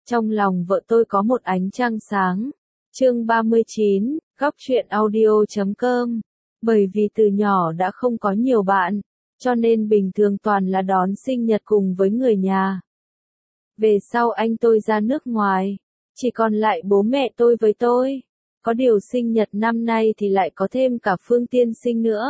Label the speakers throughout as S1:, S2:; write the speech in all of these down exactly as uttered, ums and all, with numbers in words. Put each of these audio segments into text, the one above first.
S1: Trong lòng vợ tôi có một ánh trăng sáng. Chương ba mươi chín, góc truyện audio chấm com. Bởi vì từ nhỏ đã không có nhiều bạn, cho nên bình thường toàn là đón sinh nhật cùng với người nhà. Về sau anh tôi ra nước ngoài, chỉ còn lại bố mẹ tôi với tôi. Có điều sinh nhật năm nay thì lại có thêm cả Phương Tiên Sinh nữa.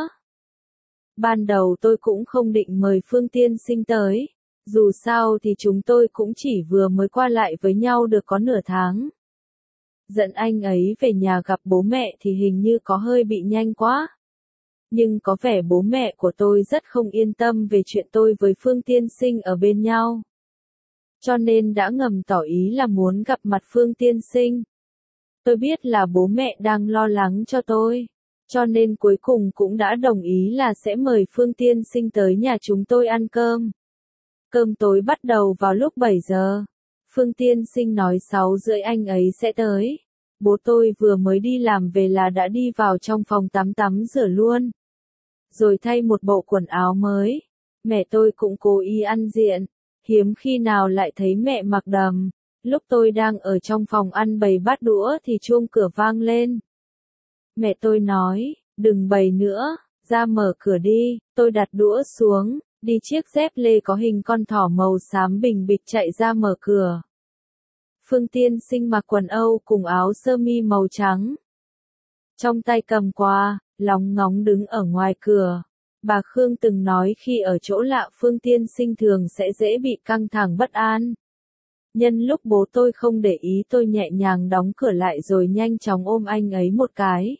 S1: Ban đầu tôi cũng không định mời Phương Tiên Sinh tới, dù sao thì chúng tôi cũng chỉ vừa mới qua lại với nhau được có nửa tháng. Dẫn anh ấy về nhà gặp bố mẹ thì hình như có hơi bị nhanh quá. Nhưng có vẻ bố mẹ của tôi rất không yên tâm về chuyện tôi với Phương Tiên Sinh ở bên nhau. Cho nên đã ngầm tỏ ý là muốn gặp mặt Phương Tiên Sinh. Tôi biết là bố mẹ đang lo lắng cho tôi, cho nên cuối cùng cũng đã đồng ý là sẽ mời Phương Tiên Sinh tới nhà chúng tôi ăn cơm. Cơm tối bắt đầu vào lúc bảy giờ. Phương Tiên Sinh nói sáu rưỡi anh ấy sẽ tới. Bố tôi vừa mới đi làm về là đã đi vào trong phòng tắm tắm rửa luôn. Rồi thay một bộ quần áo mới. Mẹ tôi cũng cố ý ăn diện. Hiếm khi nào lại thấy mẹ mặc đầm. Lúc tôi đang ở trong phòng ăn bày bát đũa thì chuông cửa vang lên. Mẹ tôi nói, đừng bày nữa, ra mở cửa đi. Tôi đặt đũa xuống, đi chiếc dép lê có hình con thỏ màu xám bình bịch chạy ra mở cửa. Phương Tiên Sinh mặc quần Âu cùng áo sơ mi màu trắng. Trong tay cầm quà, lóng ngóng đứng ở ngoài cửa. Bà Khương từng nói khi ở chỗ lạ Phương Tiên Sinh thường sẽ dễ bị căng thẳng bất an. Nhân lúc bố tôi không để ý tôi nhẹ nhàng đóng cửa lại rồi nhanh chóng ôm anh ấy một cái.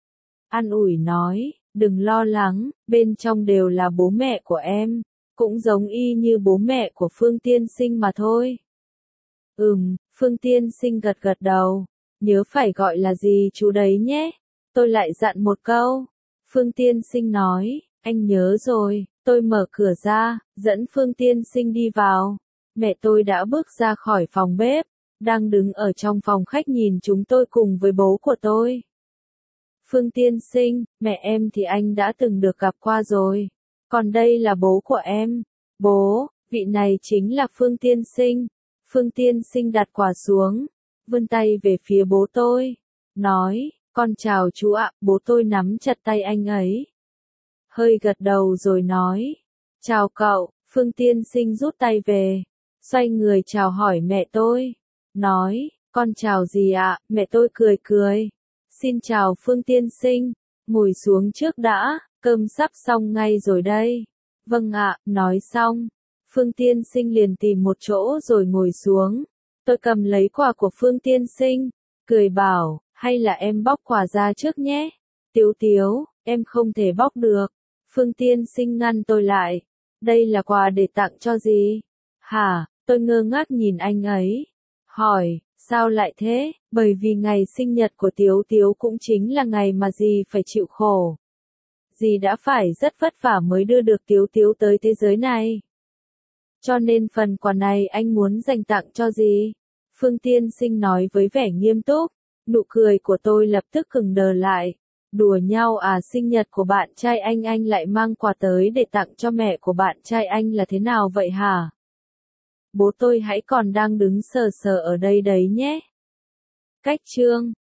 S1: An ủi nói, đừng lo lắng, bên trong đều là bố mẹ của em, cũng giống y như bố mẹ của Phương Tiên Sinh mà thôi. Ừm, Phương Tiên Sinh gật gật đầu, nhớ phải gọi là gì chú đấy nhé. Tôi lại dặn một câu. Phương Tiên Sinh nói, anh nhớ rồi. Tôi mở cửa ra, dẫn Phương Tiên Sinh đi vào. Mẹ tôi đã bước ra khỏi phòng bếp, đang đứng ở trong phòng khách nhìn chúng tôi cùng với bố của tôi. Phương Tiên Sinh, mẹ em thì anh đã từng được gặp qua rồi. Còn đây là bố của em. Bố, vị này chính là Phương Tiên Sinh. Phương Tiên Sinh đặt quà xuống, vươn tay về phía bố tôi. Nói, con chào chú ạ, bố tôi nắm chặt tay anh ấy. Hơi gật đầu rồi nói, chào cậu. Phương Tiên Sinh rút tay về, xoay người chào hỏi mẹ tôi. Nói, con chào gì ạ? Mẹ tôi cười cười. Xin chào Phương Tiên Sinh, ngồi xuống trước đã, cơm sắp xong ngay rồi đây. Vâng ạ, nói xong. Phương Tiên Sinh liền tìm một chỗ rồi ngồi xuống. Tôi cầm lấy quà của Phương Tiên Sinh, cười bảo, hay là em bóc quà ra trước nhé. Tiếu Tiếu, em không thể bóc được. Phương Tiên Sinh ngăn tôi lại. Đây là quà để tặng cho gì? Hả? Tôi ngơ ngác nhìn anh ấy. Hỏi, sao lại thế? Bởi vì ngày sinh nhật của Tiếu Tiếu cũng chính là ngày mà dì phải chịu khổ. Dì đã phải rất vất vả mới đưa được Tiếu Tiếu tới thế giới này. Cho nên phần quà này anh muốn dành tặng cho dì. Phương Tiên Sinh nói với vẻ nghiêm túc. Nụ cười của tôi lập tức cứng đờ lại. Đùa nhau à, sinh nhật của bạn trai anh anh lại mang quà tới để tặng cho mẹ của bạn trai anh là thế nào vậy hả? Bố tôi hãy còn đang đứng sờ sờ ở đây đấy nhé. Cách chương